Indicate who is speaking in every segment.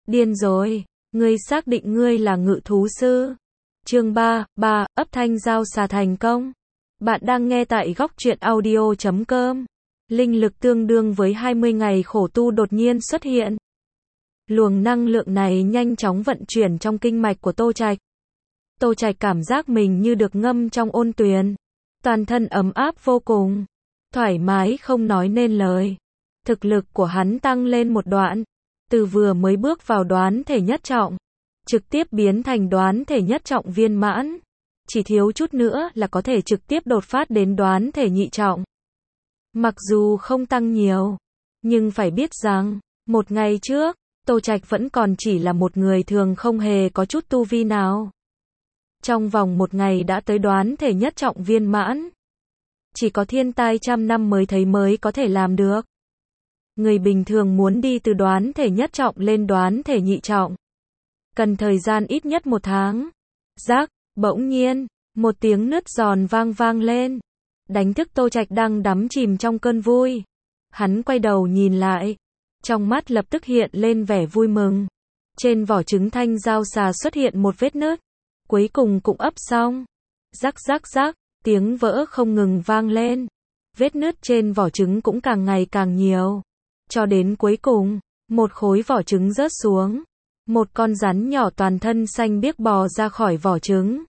Speaker 1: Điên rồi, ngươi xác định ngươi là ngự thú sư. Chương 3, ấp thanh giao xà thành công. Bạn đang nghe tại góc truyện audio.com. Linh lực tương đương với 20 ngày khổ tu đột nhiên xuất hiện. Luồng năng lượng này nhanh chóng vận chuyển trong kinh mạch của Tô Trạch. Tô Trạch cảm giác mình như được ngâm trong ôn tuyền. Toàn thân ấm áp vô cùng. Thoải mái không nói nên lời. Thực lực của hắn tăng lên một đoạn. Từ vừa mới bước vào đoán thể nhất trọng, trực tiếp biến thành đoán thể nhất trọng viên mãn. Chỉ thiếu chút nữa là có thể trực tiếp đột phát đến đoán thể nhị trọng. Mặc dù không tăng nhiều, nhưng phải biết rằng, một ngày trước, Tô Trạch vẫn còn chỉ là một người thường không hề có chút tu vi nào. Trong vòng một ngày đã tới đoán thể nhất trọng viên mãn. Chỉ có thiên tai trăm năm mới thấy mới có thể làm được. Người bình thường muốn đi từ đoán thể nhất trọng lên đoán thể nhị trọng, cần thời gian ít nhất 1 tháng. Rắc, bỗng nhiên, một tiếng nứt giòn vang lên. Đánh thức Tô Trạch đang đắm chìm trong cơn vui. Hắn quay đầu nhìn lại. Trong mắt lập tức hiện lên vẻ vui mừng. Trên vỏ trứng thanh giao xà xuất hiện một vết nứt. Cuối cùng cũng ấp xong. Rắc rắc rắc, tiếng vỡ không ngừng vang lên. Vết nứt trên vỏ trứng cũng càng ngày càng nhiều. Cho đến cuối cùng, một khối vỏ trứng rớt xuống. Một con rắn nhỏ toàn thân xanh biếc bò ra khỏi vỏ trứng.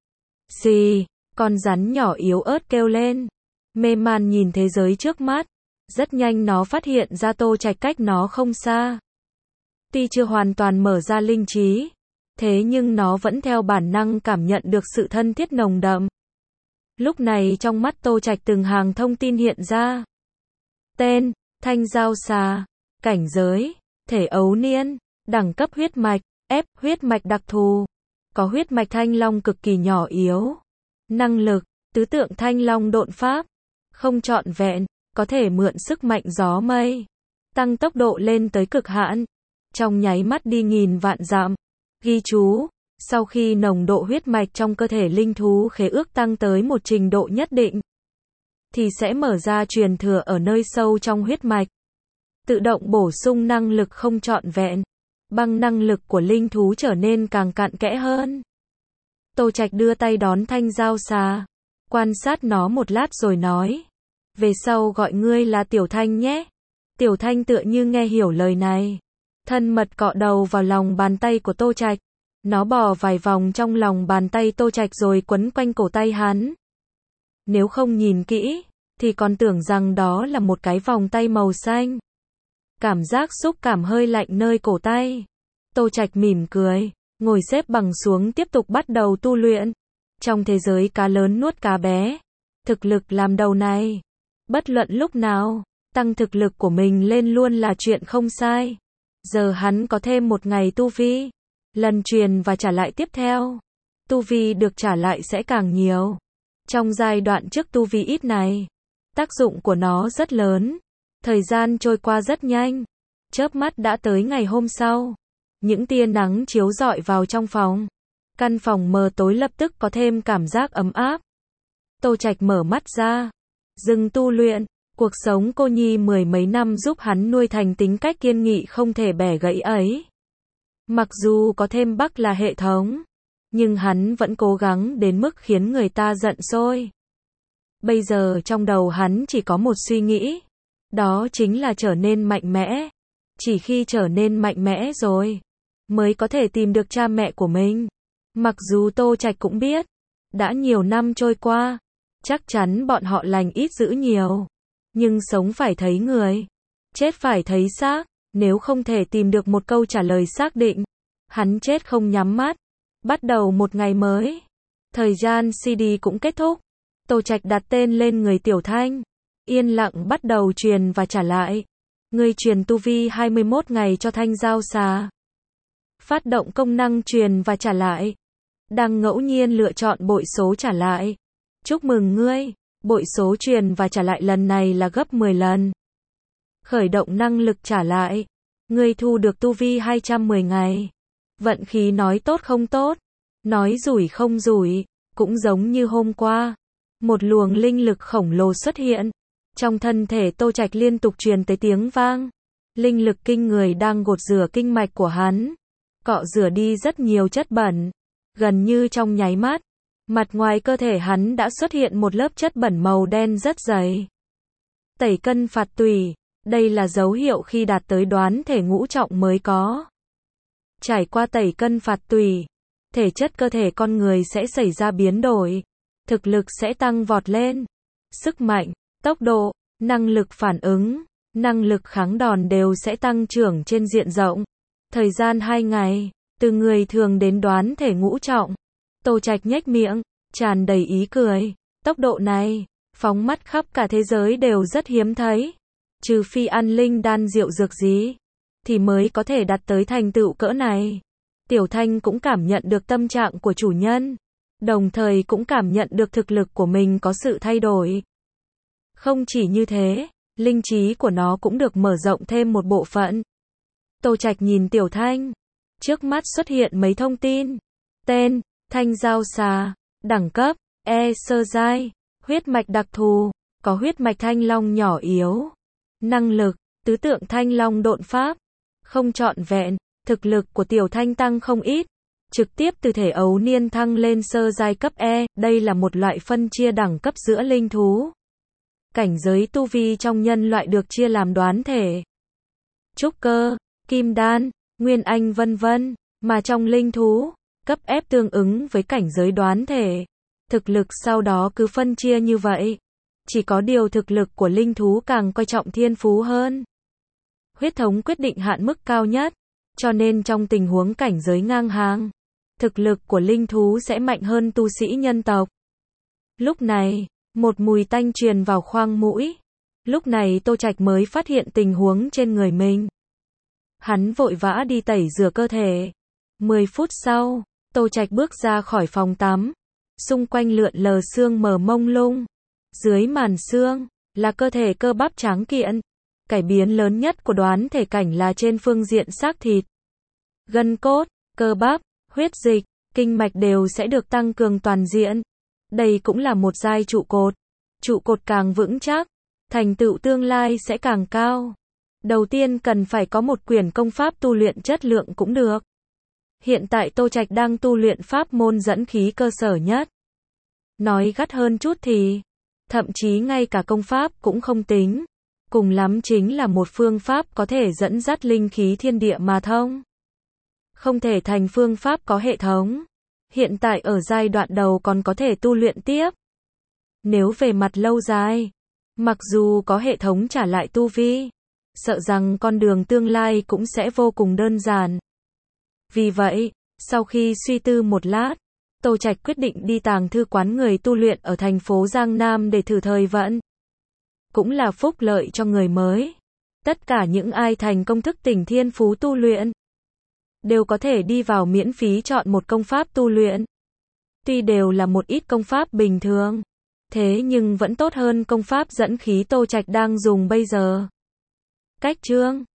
Speaker 1: Xì, con rắn nhỏ yếu ớt kêu lên. Mê man nhìn thế giới trước mắt. Rất nhanh nó phát hiện ra Tô Trạch cách nó không xa. Tuy chưa hoàn toàn mở ra linh trí, thế nhưng nó vẫn theo bản năng cảm nhận được sự thân thiết nồng đậm. Lúc này trong mắt Tô Trạch từng hàng thông tin hiện ra. Tên, thanh giao xà. Cảnh giới, thể ấu niên. Đẳng cấp huyết mạch, F, huyết mạch đặc thù. Có huyết mạch thanh long cực kỳ nhỏ yếu. Năng lực, tứ tượng thanh long độn pháp. Không trọn vẹn, có thể mượn sức mạnh gió mây. Tăng tốc độ lên tới cực hạn. Trong nháy mắt đi nghìn vạn dặm. Ghi chú, sau khi nồng độ huyết mạch trong cơ thể linh thú khế ước tăng tới một trình độ nhất định, thì sẽ mở ra truyền thừa ở nơi sâu trong huyết mạch. Tự động bổ sung năng lực không trọn vẹn. Bằng năng lực của linh thú trở nên càng cặn kẽ hơn. Tô Trạch đưa tay đón thanh giao xà. Quan sát nó một lát rồi nói. Về sau gọi ngươi là Tiểu Thanh nhé. Tiểu Thanh tựa như nghe hiểu lời này. Thân mật cọ đầu vào lòng bàn tay của Tô Trạch. Nó bò vài vòng trong lòng bàn tay Tô Trạch rồi quấn quanh cổ tay hắn. Nếu không nhìn kỹ, thì còn tưởng rằng đó là một cái vòng tay màu xanh. Cảm giác xúc cảm hơi lạnh nơi cổ tay. Tô Trạch mỉm cười, ngồi xếp bằng xuống tiếp tục bắt đầu tu luyện. Trong thế giới cá lớn nuốt cá bé, thực lực làm đầu này. Bất luận lúc nào, tăng thực lực của mình lên luôn là chuyện không sai. Giờ hắn có thêm một ngày tu vi. Lần truyền và trả lại tiếp theo, tu vi được trả lại sẽ càng nhiều. Trong giai đoạn trước tu vi ít này, tác dụng của nó rất lớn. Thời gian trôi qua rất nhanh. Chớp mắt đã tới ngày hôm sau. Những tia nắng chiếu rọi vào trong phòng. Căn phòng mờ tối lập tức có thêm cảm giác ấm áp. Tô Trạch mở mắt ra. Dừng tu luyện. Cuộc sống cô nhi 10 mấy năm giúp hắn nuôi thành tính cách kiên nghị không thể bẻ gãy ấy. Mặc dù có thêm Bắc là hệ thống, nhưng hắn vẫn cố gắng đến mức khiến người ta giận sôi. Bây giờ trong đầu hắn chỉ có một suy nghĩ. Đó chính là trở nên mạnh mẽ. Chỉ khi trở nên mạnh mẽ rồi, mới có thể tìm được cha mẹ của mình. Mặc dù Tô Trạch cũng biết, đã nhiều năm trôi qua, chắc chắn bọn họ lành ít dữ nhiều. Nhưng sống phải thấy người, chết phải thấy xác. Nếu không thể tìm được một câu trả lời xác định, hắn chết không nhắm mắt. Bắt đầu một ngày mới. Thời gian CD cũng kết thúc. Tô Trạch đặt tên lên người Tiểu Thanh. Yên lặng bắt đầu truyền và trả lại. Người truyền tu vi 21 ngày cho thanh giao xà. Phát động công năng truyền và trả lại. Đang ngẫu nhiên lựa chọn bội số trả lại. Chúc mừng ngươi, bội số truyền và trả lại lần này là gấp 10 lần. Khởi động năng lực trả lại. Ngươi thu được tu vi 210 ngày. Vận khí nói tốt không tốt, nói rủi không rủi, cũng giống như hôm qua. Một luồng linh lực khổng lồ xuất hiện. Trong thân thể Tô Trạch liên tục truyền tới tiếng vang. Linh lực kinh người đang gột rửa kinh mạch của hắn, cọ rửa đi rất nhiều chất bẩn. Gần như trong nháy mắt, mặt ngoài cơ thể hắn đã xuất hiện một lớp chất bẩn màu đen rất dày. Tẩy cân phạt tùy, đây là dấu hiệu khi đạt tới đoán thể ngũ trọng mới có. Trải qua tẩy cân phạt tùy, thể chất cơ thể con người sẽ xảy ra biến đổi, thực lực sẽ tăng vọt lên, sức mạnh, tốc độ, năng lực phản ứng, năng lực kháng đòn đều sẽ tăng trưởng trên diện rộng. Thời gian 2 ngày, từ người thường đến đoán thể ngũ trọng, Tô Trạch nhếch miệng, tràn đầy ý cười. Tốc độ này, phóng mắt khắp cả thế giới đều rất hiếm thấy. Trừ phi ăn linh đan rượu dược gì, thì mới có thể đạt tới thành tựu cỡ này. Tiểu Thanh cũng cảm nhận được tâm trạng của chủ nhân, đồng thời cũng cảm nhận được thực lực của mình có sự thay đổi. Không chỉ như thế, linh trí của nó cũng được mở rộng thêm một bộ phận. Tô Trạch nhìn Tiểu Thanh, trước mắt xuất hiện mấy thông tin. Tên, Thanh Giao Xà, đẳng cấp, E sơ giai, huyết mạch đặc thù, có huyết mạch thanh long nhỏ yếu. Năng lực, tứ tượng thanh long độn pháp, không trọn vẹn, thực lực của Tiểu Thanh tăng không ít, trực tiếp từ thể ấu niên thăng lên sơ giai cấp E, đây là một loại phân chia đẳng cấp giữa linh thú. Cảnh giới tu vi trong nhân loại được chia làm đoán thể, trúc cơ, kim đan, nguyên anh vân vân, mà trong linh thú, cấp F tương ứng với cảnh giới đoán thể. Thực lực sau đó cứ phân chia như vậy. Chỉ có điều thực lực của linh thú càng coi trọng thiên phú hơn. Huyết thống quyết định hạn mức cao nhất, cho nên trong tình huống cảnh giới ngang hàng, thực lực của linh thú sẽ mạnh hơn tu sĩ nhân tộc. Lúc này, một mùi tanh truyền vào khoang mũi. Lúc này Tô Trạch mới phát hiện tình huống trên người mình. Hắn vội vã đi tẩy rửa cơ thể. 10 phút sau, Tô Trạch bước ra khỏi phòng tắm. Xung quanh lượn lờ sương mờ mông lung. Dưới màn sương, là cơ thể cơ bắp tráng kiện. Cải biến lớn nhất của đoán thể cảnh là trên phương diện xác thịt. Gân cốt, cơ bắp, huyết dịch, kinh mạch đều sẽ được tăng cường toàn diện. Đây cũng là một giai trụ cột. Trụ cột càng vững chắc, thành tựu tương lai sẽ càng cao. Đầu tiên cần phải có một quyển công pháp tu luyện chất lượng cũng được. Hiện tại Tô Trạch đang tu luyện pháp môn dẫn khí cơ sở nhất. Nói gắt hơn chút thì, thậm chí ngay cả công pháp cũng không tính. Cùng lắm chính là một phương pháp có thể dẫn dắt linh khí thiên địa mà thông. Không thể thành phương pháp có hệ thống. Hiện tại ở giai đoạn đầu còn có thể tu luyện tiếp. Nếu về mặt lâu dài, mặc dù có hệ thống trả lại tu vi, sợ rằng con đường tương lai cũng sẽ vô cùng đơn giản. Vì vậy, sau khi suy tư một lát, Tô Trạch quyết định đi tàng thư quán người tu luyện ở thành phố Giang Nam để thử thời vận. Cũng là phúc lợi cho người mới. Tất cả những ai thành công thức tỉnh thiên phú tu luyện, đều có thể đi vào miễn phí chọn một công pháp tu luyện. Tuy đều là một ít công pháp bình thường, thế nhưng vẫn tốt hơn công pháp dẫn khí Tô Trạch đang dùng bây giờ. Cách chương